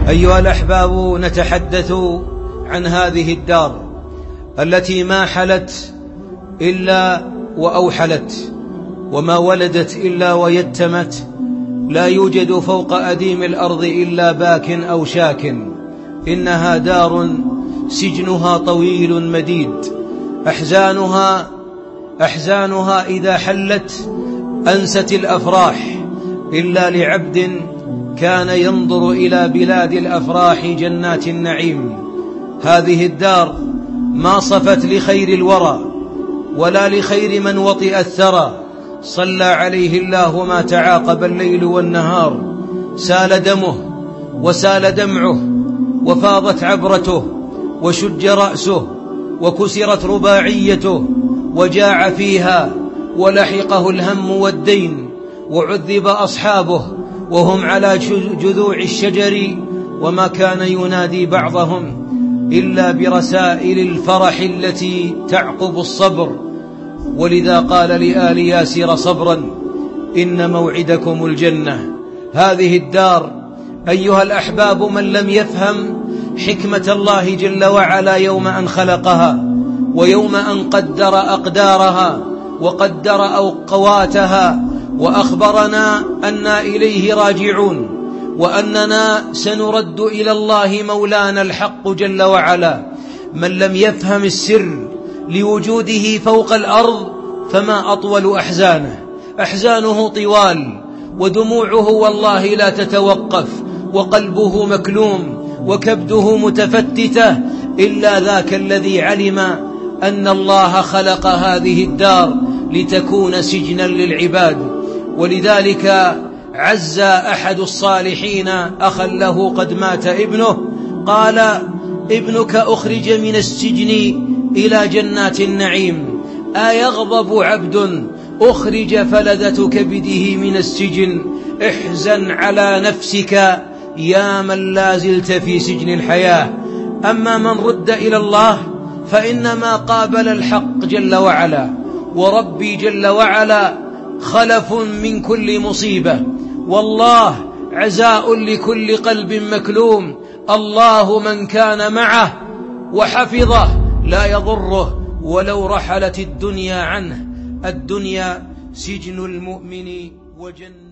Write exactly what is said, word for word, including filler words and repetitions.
أيها الأحباب، نتحدث عن هذه الدار التي ما حلت إلا وأوحلت، وما ولدت إلا ويتمت، لا يوجد فوق أديم الأرض إلا باك أو شاك. إنها دار سجنها طويل مديد، أحزانها أحزانها إذا حلت أنست الأفراح، إلا لعبد كان ينظر إلى بلاد الأفراح جنات النعيم. هذه الدار ما صفت لخير الورى ولا لخير من وطئ الثرى، صلى عليه الله ما تعاقب الليل والنهار، سال دمه وسال دمعه وفاضت عبرته وشج رأسه وكسرت رباعيته، وجاع فيها ولحقه الهم والدين، وعذب أصحابه وهم على جذوع الشجر، وما كان ينادي بعضهم إلا برسائل الفرح التي تعقب الصبر. ولذا قال لآل ياسر صبرا إن موعدكم الجنة. هذه الدار أيها الأحباب، من لم يفهم حكمة الله جل وعلا يوم أن خلقها ويوم أن قدر أقدارها وقدر أوقواتها وأخبرنا أننا إليه راجعون، وأننا سنرد إلى الله مولانا الحق جل وعلا، من لم يفهم السر لوجوده فوق الأرض فما أطول أحزانه. أحزانه طوال، ودموعه والله لا تتوقف، وقلبه مكلوم، وكبده متفتتة، إلا ذاك الذي علم أن الله خلق هذه الدار لتكون سجنا للعباد. ولذلك عز أحد الصالحين أخا له قد مات ابنه، قال: ابنك أخرج من السجن إلى جنات النعيم، أيغضب عبد أخرج فلذة كبده من السجن؟ احزن على نفسك يا من لا زلت في سجن الحياة. أما من رد إلى الله فإنما قابل الحق جل وعلا، وربي جل وعلا خلف من كل مصيبة، والله عزاء لكل قلب مكلوم. الله من كان معه وحفظه لا يضره ولو رحلت الدنيا عنه. الدنيا سجن المؤمن وجنة